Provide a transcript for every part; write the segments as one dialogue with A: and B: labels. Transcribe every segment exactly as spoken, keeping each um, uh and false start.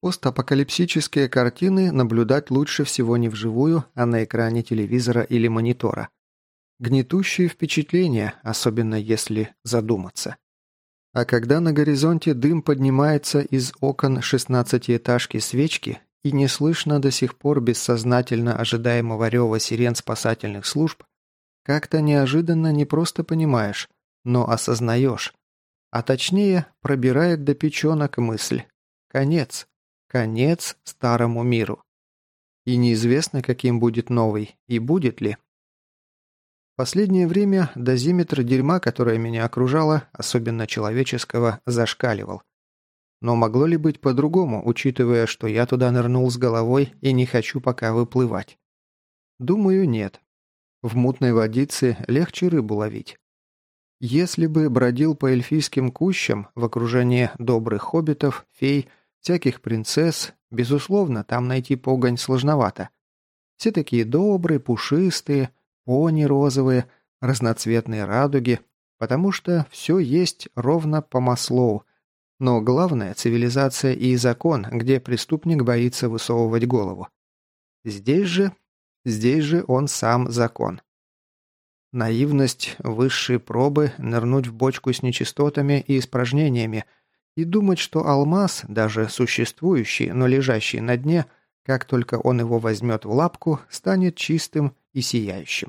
A: Постапокалипсические картины наблюдать лучше всего не вживую, а на экране телевизора или монитора. Гнетущие впечатления, особенно если задуматься. А когда на горизонте дым поднимается из окон шестнадцатиэтажки свечки и не слышно до сих пор бессознательно ожидаемого рева сирен спасательных служб, как-то неожиданно не просто понимаешь, но осознаешь. А точнее, пробирает до печенок мысль. Конец. Конец старому миру. И неизвестно, каким будет новый, и будет ли. Последнее время дозиметр дерьма, которое меня окружало, особенно человеческого, зашкаливал. Но могло ли быть по-другому, учитывая, что я туда нырнул с головой и не хочу пока выплывать? Думаю, нет. В мутной водице легче рыбу ловить. Если бы бродил по эльфийским кущам в окружении добрых хоббитов, фей, всяких принцесс, безусловно, там найти погонь сложновато. Все такие добрые, пушистые, пони розовые, разноцветные радуги, потому что все есть ровно по Маслоу. Но главное – цивилизация и закон, где преступник боится высовывать голову. Здесь же, здесь же он сам закон. Наивность, высшие пробы, нырнуть в бочку с нечистотами и испражнениями – и думать, что алмаз, даже существующий, но лежащий на дне, как только он его возьмет в лапку, станет чистым и сияющим.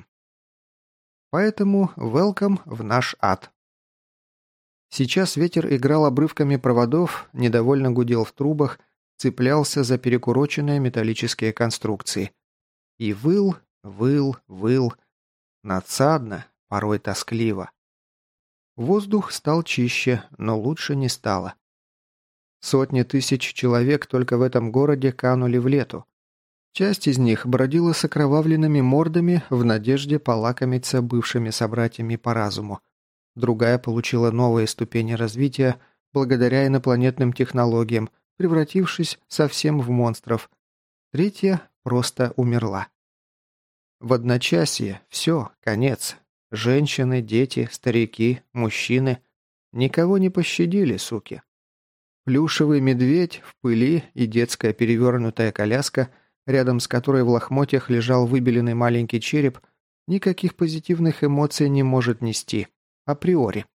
A: Поэтому welcome в наш ад. Сейчас ветер играл обрывками проводов, недовольно гудел в трубах, цеплялся за перекуроченные металлические конструкции. И выл, выл, выл. Надсадно, порой тоскливо. Воздух стал чище, но лучше не стало. Сотни тысяч человек только в этом городе канули в лету. Часть из них бродила с окровавленными мордами в надежде полакомиться бывшими собратьями по разуму. Другая получила новые ступени развития благодаря инопланетным технологиям, превратившись совсем в монстров. Третья просто умерла. В одночасье все, конец. Женщины, дети, старики, мужчины. Никого не пощадили, суки. Плюшевый медведь в пыли и детская перевернутая коляска, рядом с которой в лохмотьях лежал выбеленный маленький череп, никаких позитивных эмоций не может нести. Априори.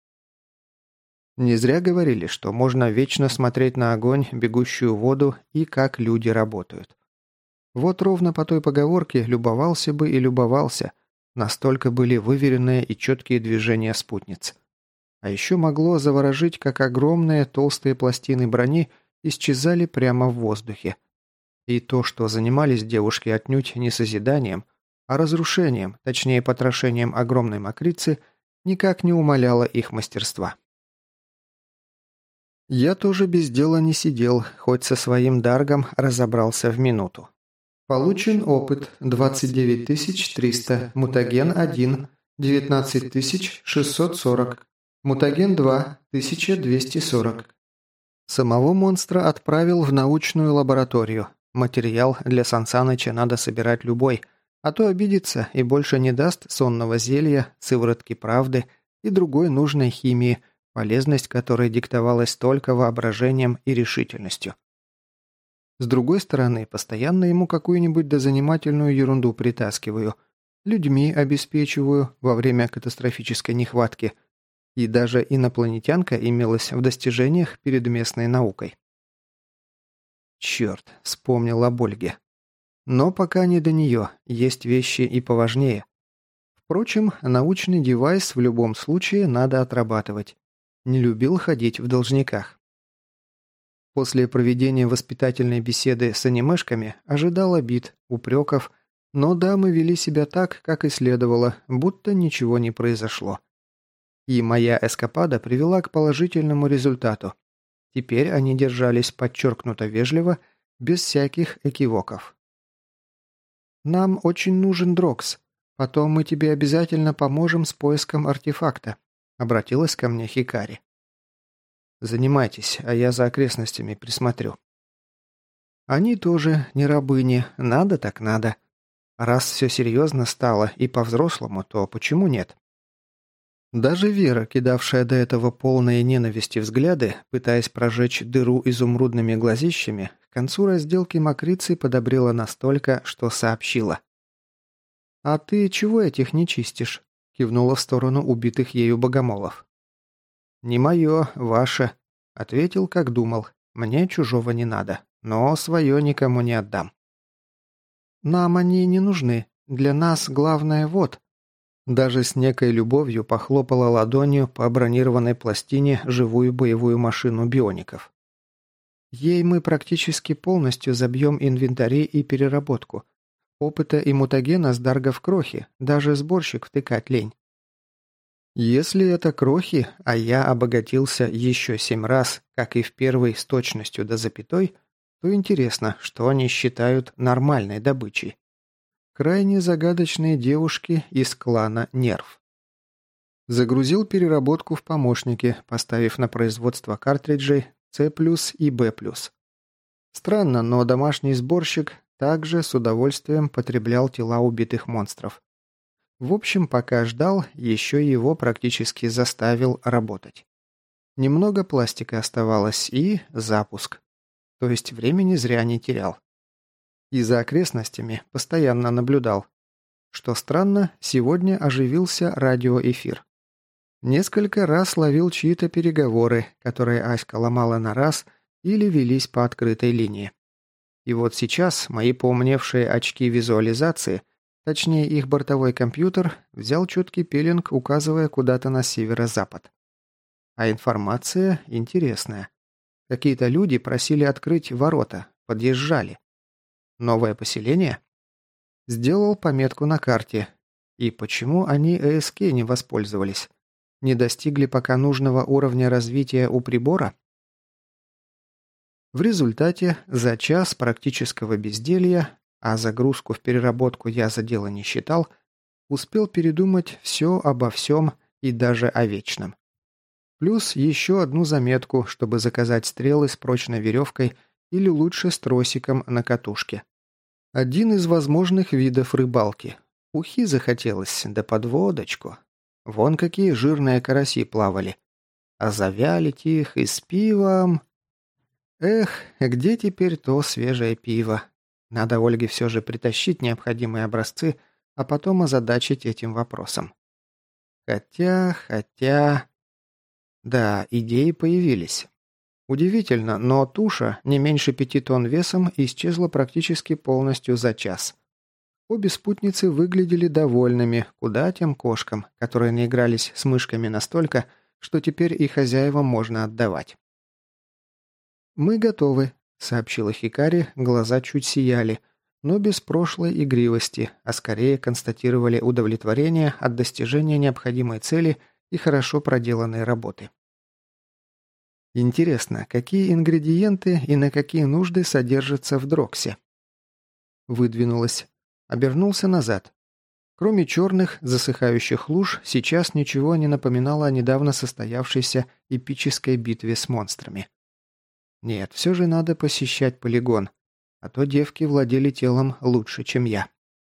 A: Не зря говорили, что можно вечно смотреть на огонь, бегущую воду и как люди работают. Вот ровно по той поговорке любовался бы и любовался. Настолько были выверенные и четкие движения спутниц. А еще могло заворожить, как огромные толстые пластины брони исчезали прямо в воздухе. И то, что занимались девушки отнюдь не созиданием, а разрушением, точнее потрошением огромной мокрицы, никак не умаляло их мастерства. Я тоже без дела не сидел, хоть со своим даргом разобрался в минуту. Получен опыт двадцать девять тысяч триста, мутаген один, девятнадцать тысяч шестьсот сорок, мутаген два, тысяча двести сорок. Самого монстра отправил в научную лабораторию. Материал для Сансаныча надо собирать любой, а то обидится и больше не даст сонного зелья, сыворотки правды и другой нужной химии, полезность которой диктовалась только воображением и решительностью. С другой стороны, постоянно ему какую-нибудь дозанимательную ерунду притаскиваю, людьми обеспечиваю во время катастрофической нехватки, и даже инопланетянка имелась в достижениях перед местной наукой. Черт, вспомнил об Ольге. Но пока не до нее, есть вещи и поважнее. Впрочем, научный девайс в любом случае надо отрабатывать. Не любил ходить в должниках. После проведения воспитательной беседы с анимешками ожидал обид, упреков, но дамы вели себя так, как и следовало, будто ничего не произошло. И моя эскапада привела к положительному результату. Теперь они держались подчеркнуто вежливо, без всяких экивоков. «Нам очень нужен Дрокс. Потом мы тебе обязательно поможем с поиском артефакта», — обратилась ко мне Хикари. «Занимайтесь, а я за окрестностями присмотрю». Они тоже не рабыни, надо так надо. Раз все серьезно стало и по-взрослому, то почему нет? Даже Вера, кидавшая до этого полные ненависти взгляды, пытаясь прожечь дыру изумрудными глазищами, к концу разделки мокрицы подобрела настолько, что сообщила. «А ты чего этих не чистишь?» – кивнула в сторону убитых ею богомолов. «Не мое, ваше», – ответил, как думал. «Мне чужого не надо, но свое никому не отдам». «Нам они не нужны. Для нас главное вот». Даже с некой любовью похлопала ладонью по бронированной пластине живую боевую машину биоников. «Ей мы практически полностью забьем инвентарь и переработку. Опыта и мутагена с даргов крохи, даже сборщик втыкать лень». Если это крохи, а я обогатился еще семь раз, как и в первой с точностью до запятой, то интересно, что они считают нормальной добычей. Крайне загадочные девушки из клана Нерв. Загрузил переработку в помощники, поставив на производство картриджей С плюс и Б плюс. Странно, но домашний сборщик также с удовольствием потреблял тела убитых монстров. В общем, пока ждал, еще его практически заставил работать. Немного пластика оставалось и запуск. То есть времени зря не терял. И за окрестностями постоянно наблюдал. Что странно, сегодня оживился радиоэфир. Несколько раз ловил чьи-то переговоры, которые Аська ломала на раз или велись по открытой линии. И вот сейчас мои поумневшие очки визуализации, точнее их бортовой компьютер, взял четкий пилинг, указывая куда-то на северо-запад. А информация интересная. Какие-то люди просили открыть ворота, подъезжали. Новое поселение? Сделал пометку на карте. И почему они ЭСК не воспользовались? Не достигли пока нужного уровня развития у прибора? В результате за час практического безделья, а загрузку в переработку я за дело не считал, успел передумать все обо всем и даже о вечном. Плюс еще одну заметку, чтобы заказать стрелы с прочной веревкой или лучше с тросиком на катушке. Один из возможных видов рыбалки. Ухи захотелось, да под водочку. Вон какие жирные караси плавали. А завялить их и с пивом... Эх, где теперь то свежее пиво? Надо Ольге все же притащить необходимые образцы, а потом озадачить этим вопросом. Хотя, хотя... Да, идеи появились. Удивительно, но туша, не меньше пяти тонн весом, исчезла практически полностью за час. Обе спутницы выглядели довольными, куда тем кошкам, которые наигрались с мышками настолько, что теперь и хозяевам можно отдавать. «Мы готовы», — сообщила Хикари, глаза чуть сияли, но без прошлой игривости, а скорее констатировали удовлетворение от достижения необходимой цели и хорошо проделанной работы. Интересно, какие ингредиенты и на какие нужды содержатся в дроксе? Выдвинулась. Обернулся назад. Кроме черных, засыхающих луж, сейчас ничего не напоминало о недавно состоявшейся эпической битве с монстрами. Нет, все же надо посещать полигон, а то девки владели телом лучше, чем я.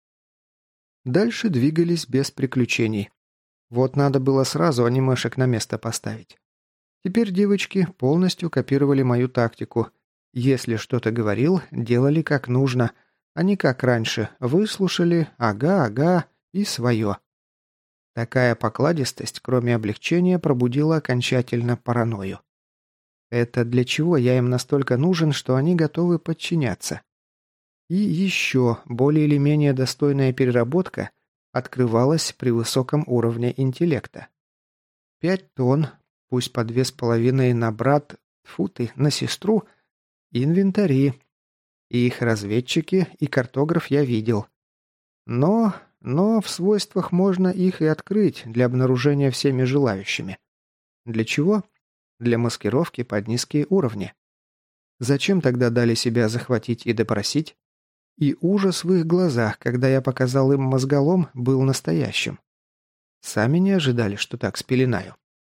A: Дальше двигались без приключений. Вот надо было сразу анимешек на место поставить. Теперь девочки полностью копировали мою тактику. Если что-то говорил, делали как нужно, а не как раньше. Выслушали, ага, ага, и свое. Такая покладистость, кроме облегчения, пробудила окончательно паранойю. Это для чего я им настолько нужен, что они готовы подчиняться? И еще более или менее достойная переработка открывалась при высоком уровне интеллекта. Пять тонн, пусть по две с половиной на брат, тьфу ты, на сестру, инвентари. И их разведчики и картограф я видел. Но, но в свойствах можно их и открыть для обнаружения всеми желающими. Для чего? Для маскировки под низкие уровни. Зачем тогда дали себя захватить и допросить? И ужас в их глазах, когда я показал им мозголом, был настоящим. Сами не ожидали, что так спеленаю.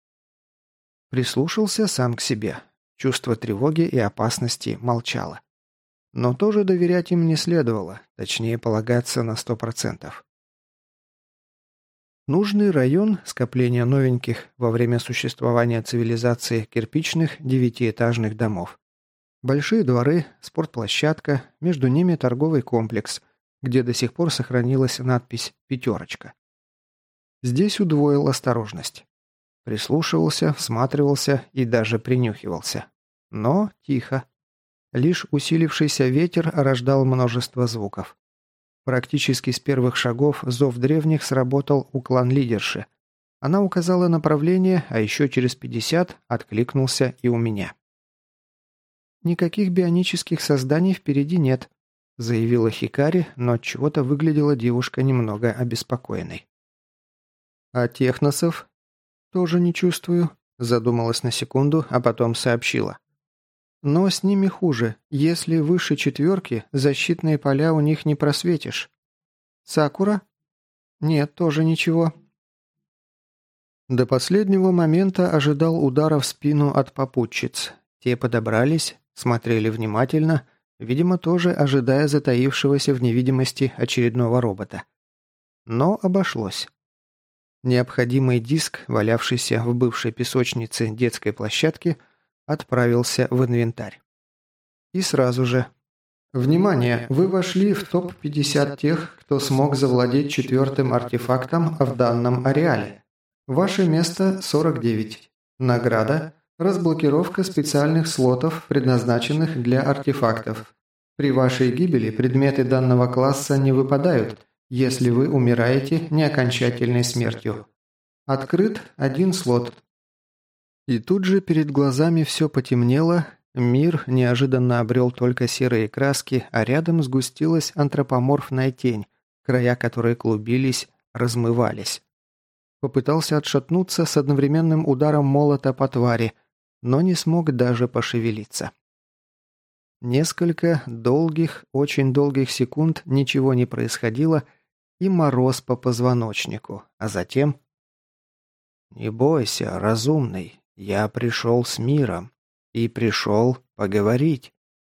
A: Прислушался сам к себе. Чувство тревоги и опасности молчало. Но тоже доверять им не следовало, точнее полагаться на сто процентов. Нужный район скопления новеньких во время существования цивилизации кирпичных девятиэтажных домов. Большие дворы, спортплощадка, между ними торговый комплекс, где до сих пор сохранилась надпись «Пятерочка». Здесь удвоил осторожность. Прислушивался, всматривался и даже принюхивался. Но тихо. Лишь усилившийся ветер рождал множество звуков. Практически с первых шагов зов древних сработал у клан-лидерши. Она указала направление, а еще через пятьдесят откликнулся и у меня. «Никаких бионических созданий впереди нет», заявила Хикари, но отчего-то выглядела девушка немного обеспокоенной. «А техносов?» «Тоже не чувствую», задумалась на секунду, а потом сообщила. «Но с ними хуже. Если выше четверки, защитные поля у них не просветишь». «Сакура?» «Нет, тоже ничего». До последнего момента ожидал удара в спину от попутчиц. Те подобрались, смотрели внимательно, видимо, тоже ожидая затаившегося в невидимости очередного робота. Но обошлось. Необходимый диск, валявшийся в бывшей песочнице детской площадки, отправился в инвентарь. И сразу же. Внимание! Вы вошли в топ пятьдесят тех, кто смог завладеть четвертым артефактом в данном ареале. Ваше место сорок девять. Награда – разблокировка специальных слотов, предназначенных для артефактов. При вашей гибели предметы данного класса не выпадают, если вы умираете неокончательной смертью. Открыт один слот. И тут же перед глазами все потемнело, мир неожиданно обрел только серые краски, а рядом сгустилась антропоморфная тень, края которой клубились, размывались. Попытался отшатнуться с одновременным ударом молота по твари, но не смог даже пошевелиться. Несколько долгих, очень долгих секунд ничего не происходило, и мороз по позвоночнику, а затем... «Не бойся, разумный, я пришел с миром, и пришел поговорить».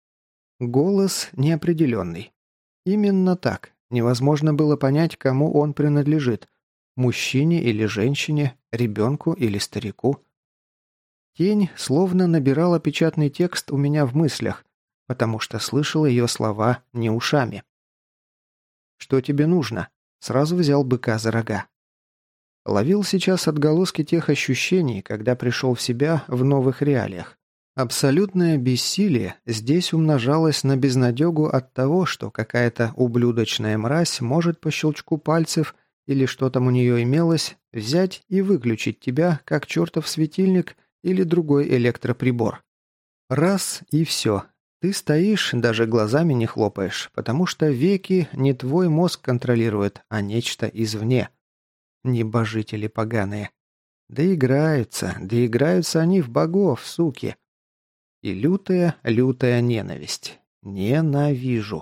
A: Голос неопределенный. Именно так, невозможно было понять, кому он принадлежит, мужчине или женщине, ребенку или старику. Тень словно набирала печатный текст у меня в мыслях, потому что слышал ее слова не ушами. «Что тебе нужно?» Сразу взял быка за рога. Ловил сейчас отголоски тех ощущений, когда пришел в себя в новых реалиях. Абсолютное бессилие здесь умножалось на безнадегу от того, что какая-то ублюдочная мразь может по щелчку пальцев или что там у нее имелось, взять и выключить тебя, как чертов светильник или другой электроприбор. Раз и все. Ты стоишь, даже глазами не хлопаешь, потому что веки не твой мозг контролирует, а нечто извне. Небожители поганые. Доиграются, доиграются они в богов, суки. И лютая, лютая ненависть. Ненавижу.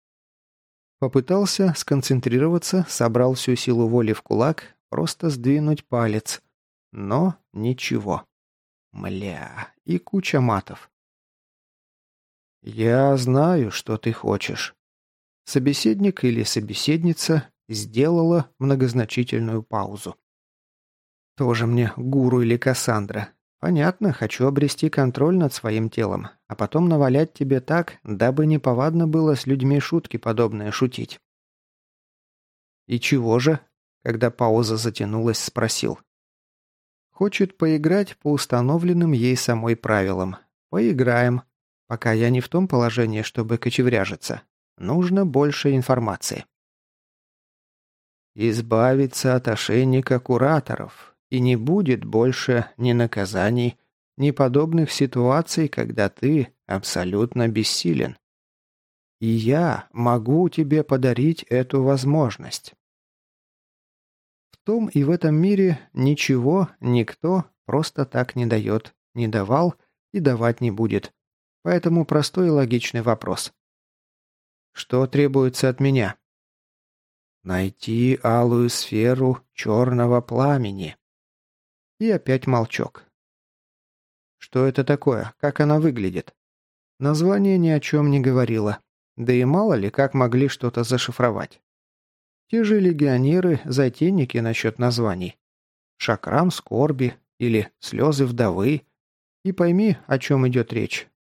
A: Попытался сконцентрироваться, собрал всю силу воли в кулак, просто сдвинуть палец. Но ничего. Мля, и куча матов. «Я знаю, что ты хочешь». Собеседник или собеседница сделала многозначительную паузу. «Тоже мне гуру или Кассандра. Понятно, хочу обрести контроль над своим телом, а потом навалять тебе так, дабы неповадно было с людьми шутки подобные шутить». «И чего же?» Когда пауза затянулась, спросил. «Хочет поиграть по установленным ей самой правилам. Поиграем. Пока я не в том положении, чтобы кочевряжиться. Нужно больше информации». «Избавиться от ошейника кураторов, и не будет больше ни наказаний, ни подобных ситуаций, когда ты абсолютно бессилен. И я могу тебе подарить эту возможность». В том и в этом мире ничего никто просто так не дает, не давал и давать не будет. Поэтому простой и логичный вопрос. Что требуется от меня? Найти алую сферу черного пламени. И опять молчок. Что это такое? Как она выглядит? Название ни о чем не говорило. Да и мало ли, как могли что-то зашифровать. Те же легионеры, затейники насчет названий. Шакрам скорби или слезы вдовы. И пойми, о чем идет речь.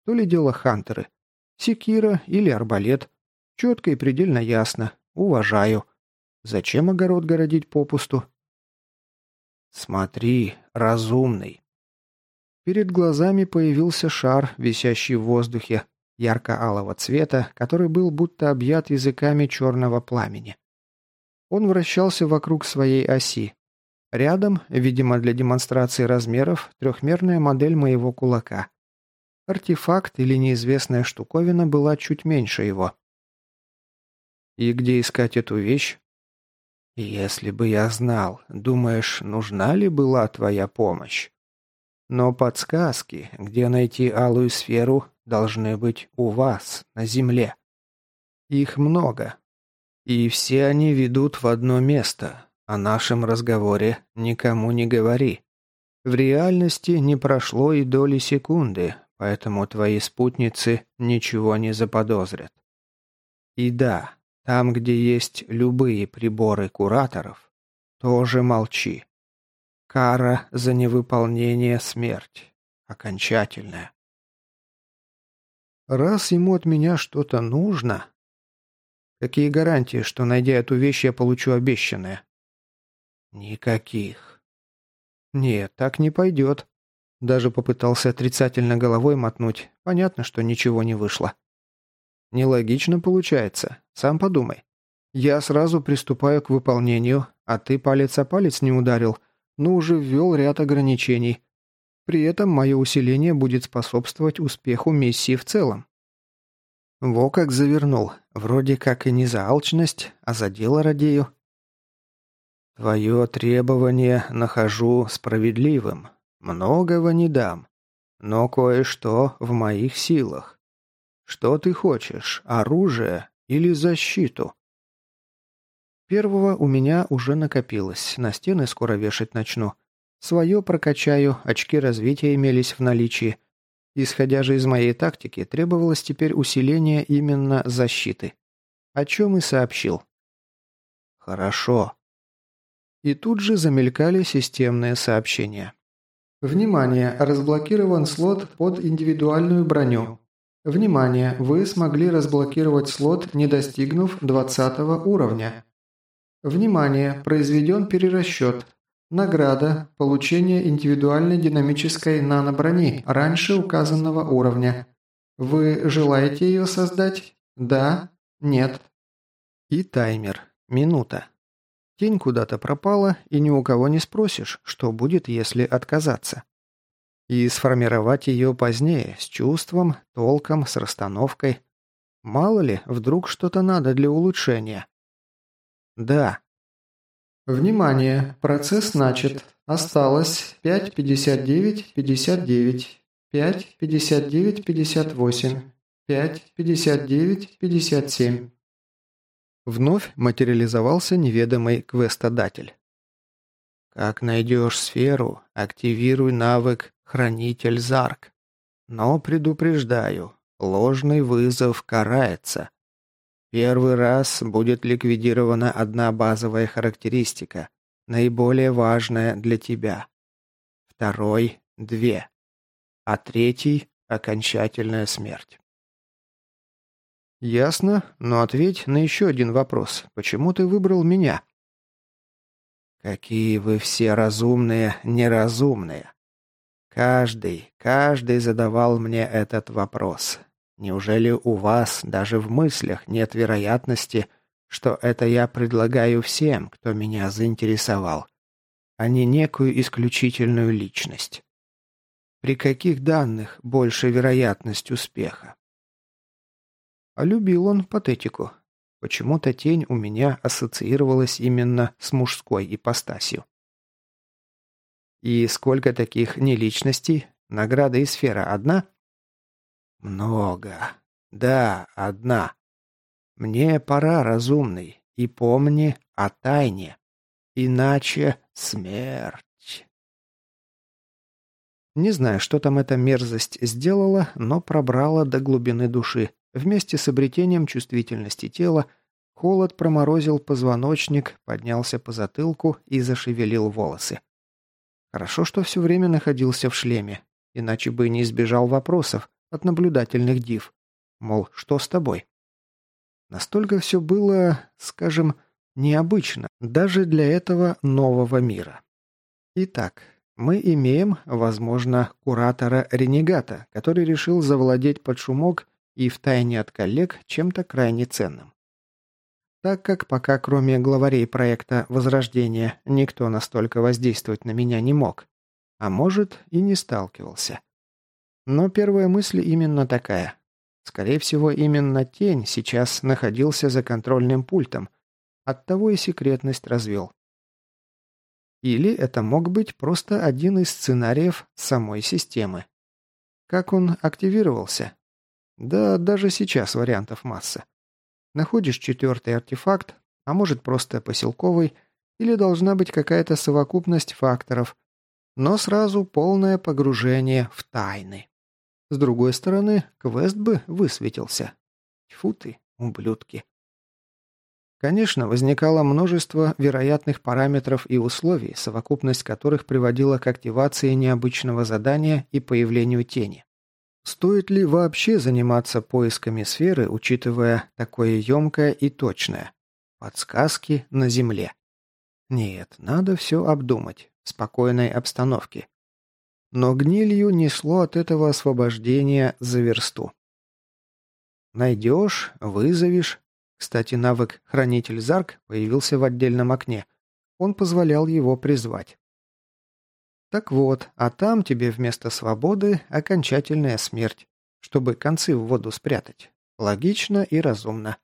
A: То ли дело хантеры. Секира или арбалет. Четко и предельно ясно. Уважаю. Зачем огород городить попусту? Смотри, разумный. Перед глазами появился шар, висящий в воздухе, ярко-алого цвета, который был будто объят языками черного пламени. Он вращался вокруг своей оси. Рядом, видимо, для демонстрации размеров, трехмерная модель моего кулака. Артефакт или неизвестная штуковина была чуть меньше его. И где искать эту вещь? Если бы я знал, думаешь, нужна ли была твоя помощь? Но подсказки, где найти алую сферу, должны быть у вас, на Земле. Их много. И все они ведут в одно место. О нашем разговоре никому не говори. В реальности не прошло и доли секунды, поэтому твои спутницы ничего не заподозрят. И да, там, где есть любые приборы кураторов, тоже молчи. Кара за невыполнение — смерть. Окончательная. Раз ему от меня что-то нужно... Какие гарантии, что, найдя эту вещь, я получу обещанное? Никаких. Нет, так не пойдет. Даже попытался отрицательно головой мотнуть. Понятно, что ничего не вышло. Нелогично получается. Сам подумай. Я сразу приступаю к выполнению, а ты палец о палец не ударил, но уже ввел ряд ограничений. При этом мое усиление будет способствовать успеху миссии в целом. Во как завернул. Вроде как и не за алчность, а за дело радею. Твое требование нахожу справедливым. Многого не дам. Но кое-что в моих силах. Что ты хочешь, оружие или защиту? Первого у меня уже накопилось, на стены скоро вешать начну. Свое прокачаю, очки развития имелись в наличии. Исходя же из моей тактики, требовалось теперь усиление именно защиты. О чем и сообщил. Хорошо. И тут же замелькали системные сообщения. Внимание! Разблокирован слот под индивидуальную броню. Внимание! Вы смогли разблокировать слот, не достигнув двадцатого уровня. Внимание! Произведен перерасчет. Награда. Получение индивидуальной динамической наноброни раньше указанного уровня. Вы желаете ее создать? Да? Нет? И таймер. Минута. Тень куда-то пропала, и ни у кого не спросишь, что будет, если отказаться. И сформировать ее позднее, с чувством, толком, с расстановкой. Мало ли, вдруг что-то надо для улучшения. Да. Внимание! Процесс начат. Осталось пять пятьдесят девять пятьдесят девять, пять пятьдесят девять пятьдесят восемь, пять пятьдесят девять пятьдесят семь. Вновь материализовался неведомый квестодатель. Как найдешь сферу, активируй навык «Хранитель Зарк». Но предупреждаю, ложный вызов карается. Первый раз будет ликвидирована одна базовая характеристика, наиболее важная для тебя. Второй – две. А третий – окончательная смерть. Ясно, но ответь на еще один вопрос. Почему ты выбрал меня? Какие вы все разумные, неразумные. Каждый, каждый задавал мне этот вопрос. Неужели у вас даже в мыслях нет вероятности, что это я предлагаю всем, кто меня заинтересовал, а не некую исключительную личность? При каких данных больше вероятность успеха? А любил он патетику. Почему-то тень у меня ассоциировалась именно с мужской ипостасью. И сколько таких неличностей? Награда и сфера одна? Много. Да, одна. Мне пора, разумный, и помни о тайне. Иначе смерть. Не знаю, что там эта мерзость сделала, но пробрала до глубины души. Вместе с обретением чувствительности тела холод проморозил позвоночник, поднялся по затылку и зашевелил волосы. Хорошо, что все время находился в шлеме, иначе бы не избежал вопросов, от наблюдательных див. Мол, что с тобой? Настолько все было, скажем, необычно, даже для этого нового мира. Итак, мы имеем, возможно, куратора-ренегата, который решил завладеть под шумок и втайне от коллег чем-то крайне ценным. Так как пока кроме главарей проекта «Возрождение» никто настолько воздействовать на меня не мог, а может и не сталкивался. Но первая мысль именно такая. Скорее всего, именно Тень сейчас находился за контрольным пультом, оттого и секретность развел. Или это мог быть просто один из сценариев самой системы. Как он активировался? Да даже сейчас вариантов масса. Находишь четвертый артефакт, а может просто поселковый, или должна быть какая-то совокупность факторов, но сразу полное погружение в тайны. С другой стороны, квест бы высветился. Тьфу ты, ублюдки. Конечно, возникало множество вероятных параметров и условий, совокупность которых приводила к активации необычного задания и появлению тени. Стоит ли вообще заниматься поисками сферы, учитывая такое емкое и точное? Подсказки на земле. Нет, надо все обдумать в спокойной обстановке. Но гнилью несло от этого освобождения за версту. Найдешь, вызовешь. Кстати, навык «Хранитель Зарк» появился в отдельном окне. Он позволял его призвать. Так вот, а там тебе вместо свободы окончательная смерть, чтобы концы в воду спрятать. Логично и разумно.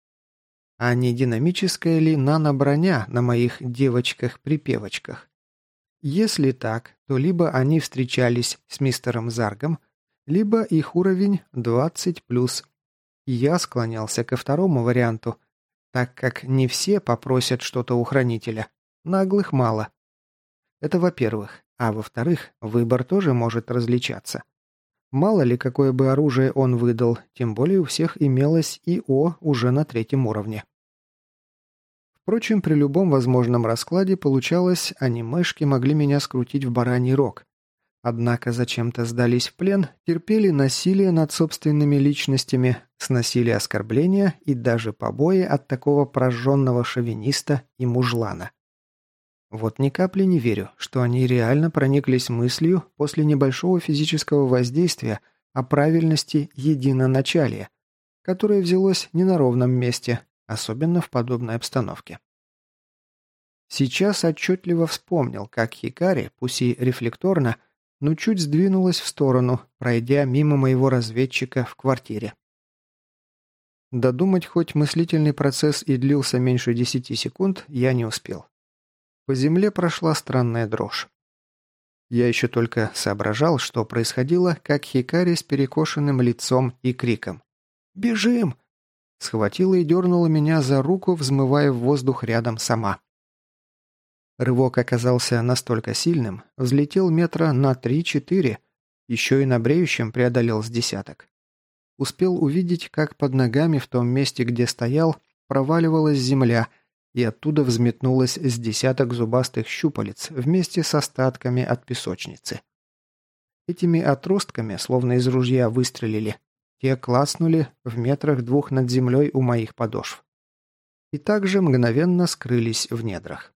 A: А не динамическая ли нано-броня на моих девочках-припевочках? Если так, то либо они встречались с мистером Заргом, либо их уровень двадцать плюс. Я склонялся ко второму варианту, так как не все попросят что-то у хранителя. Наглых мало. Это во-первых. А во-вторых, выбор тоже может различаться. Мало ли, какое бы оружие он выдал, тем более у всех имелось ИО уже на третьем уровне. Впрочем, при любом возможном раскладе получалось, анимешки могли меня скрутить в бараний рог. Однако зачем-то сдались в плен, терпели насилие над собственными личностями, сносили оскорбления и даже побои от такого прожженного шовиниста и мужлана. Вот ни капли не верю, что они реально прониклись мыслью после небольшого физического воздействия о правильности единоначалия, которое взялось не на ровном месте, особенно в подобной обстановке. Сейчас отчетливо вспомнил, как Хикари, пусть и рефлекторно, но чуть сдвинулась в сторону, пройдя мимо моего разведчика в квартире. Додумать хоть мыслительный процесс и длился меньше десяти секунд, я не успел. По земле прошла странная дрожь. Я еще только соображал, что происходило, как Хикари с перекошенным лицом и криком «Бежим!» схватила и дернула меня за руку, взмывая в воздух рядом сама. Рывок оказался настолько сильным, взлетел метра на три-четыре, еще и на бреющем преодолел с десяток. Успел увидеть, как под ногами в том месте, где стоял, проваливалась земля, и оттуда взметнулось с десяток зубастых щупалец вместе с остатками от песочницы. Этими отростками, словно из ружья, выстрелили. Те клацнули в метрах двух над землей у моих подошв. И также мгновенно скрылись в недрах.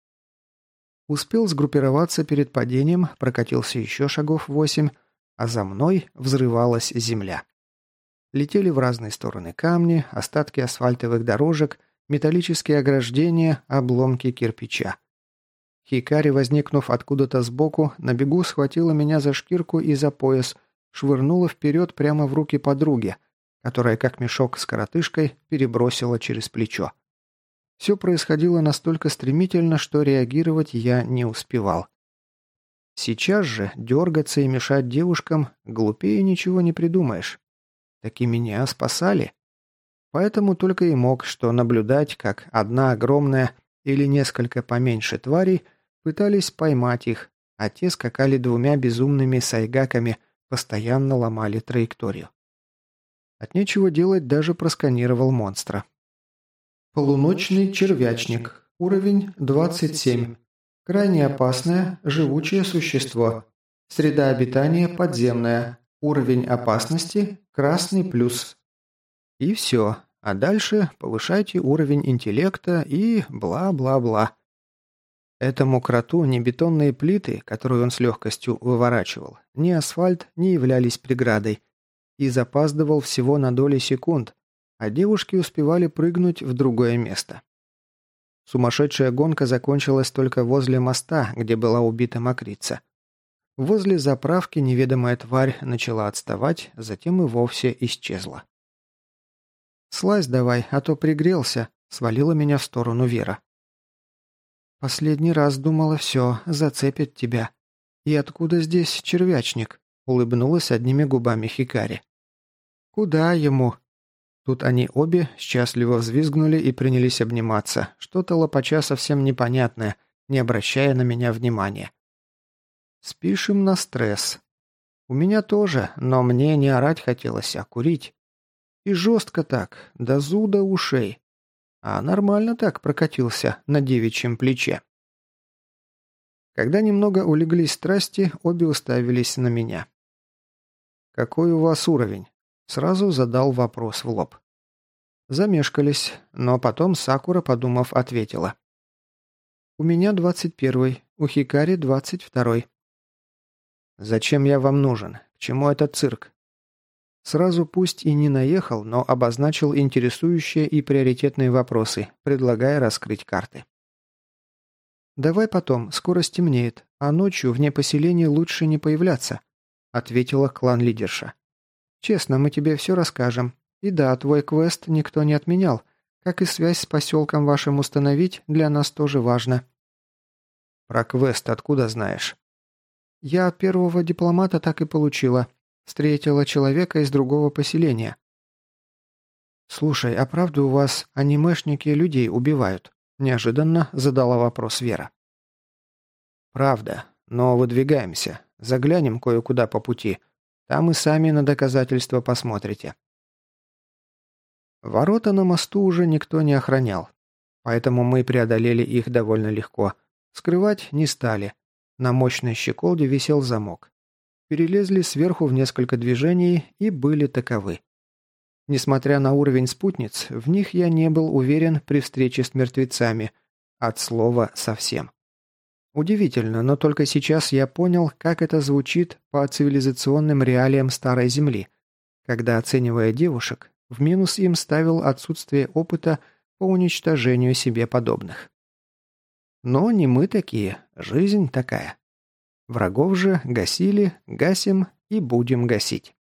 A: Успел сгруппироваться перед падением, прокатился еще шагов восемь, а за мной взрывалась земля. Летели в разные стороны камни, остатки асфальтовых дорожек, металлические ограждения, обломки кирпича. Хикари, возникнув откуда-то сбоку, на бегу схватила меня за шкирку и за пояс, швырнула вперед прямо в руки подруги, которая, как мешок с коротышкой, перебросила через плечо. Все происходило настолько стремительно, что реагировать я не успевал. Сейчас же дергаться и мешать девушкам глупее ничего не придумаешь. Так и меня спасали. Поэтому только и мог что наблюдать, как одна огромная или несколько поменьше тварей пытались поймать их, а те скакали двумя безумными сайгаками, постоянно ломали траекторию. От нечего делать даже просканировал монстра. Полуночный червячник. Уровень двадцать семь. Крайне опасное, живучее существо. Среда обитания подземная. Уровень опасности – красный плюс. И все. А дальше повышайте уровень интеллекта и бла-бла-бла. Этому кроту ни бетонные плиты, которые он с легкостью выворачивал, ни асфальт не являлись преградой. И запаздывал всего на доли секунд, а девушки успевали прыгнуть в другое место. Сумасшедшая гонка закончилась только возле моста, где была убита мокрица. Возле заправки неведомая тварь начала отставать, затем и вовсе исчезла. «Слазь давай, а то пригрелся», — свалила меня в сторону Вера. «Последний раз думала, все, зацепит тебя. И откуда здесь червячник?» — улыбнулась одними губами Хикари. «Куда ему?» Тут они обе счастливо взвизгнули и принялись обниматься, что-то лопача совсем непонятное, не обращая на меня внимания. «Спишем на стресс. У меня тоже, но мне не орать хотелось, а курить. И жестко так, до зуда ушей. А нормально так прокатился на девичьем плече». Когда немного улеглись страсти, обе уставились на меня. «Какой у вас уровень?» Сразу задал вопрос в лоб. Замешкались, но потом Сакура, подумав, ответила. «У меня двадцать первый, у Хикари двадцать второй». «Зачем я вам нужен? К чему этот цирк?» Сразу пусть и не наехал, но обозначил интересующие и приоритетные вопросы, предлагая раскрыть карты. «Давай потом, скоро стемнеет, а ночью вне поселения лучше не появляться», ответила клан-лидерша. «Честно, мы тебе все расскажем. И да, твой квест никто не отменял, как и связь с поселком вашим установить для нас тоже важно». «Про квест откуда знаешь?» «Я первого дипломата так и получила. Встретила человека из другого поселения». «Слушай, а правда у вас анимешники людей убивают?» Неожиданно задала вопрос Вера. «Правда, но выдвигаемся. Заглянем кое-куда по пути. Там и сами на доказательства посмотрите». Ворота на мосту уже никто не охранял, поэтому мы преодолели их довольно легко. Скрывать не стали. На мощной щеколде висел замок. Перелезли сверху в несколько движений и были таковы. Несмотря на уровень спутниц, в них я не был уверен при встрече с мертвецами. От слова совсем. Удивительно, но только сейчас я понял, как это звучит по цивилизационным реалиям Старой Земли, когда, оценивая девушек, в минус им ставил отсутствие опыта по уничтожению себе подобных. Но не мы такие, жизнь такая. Врагов же гасили, гасим и будем гасить.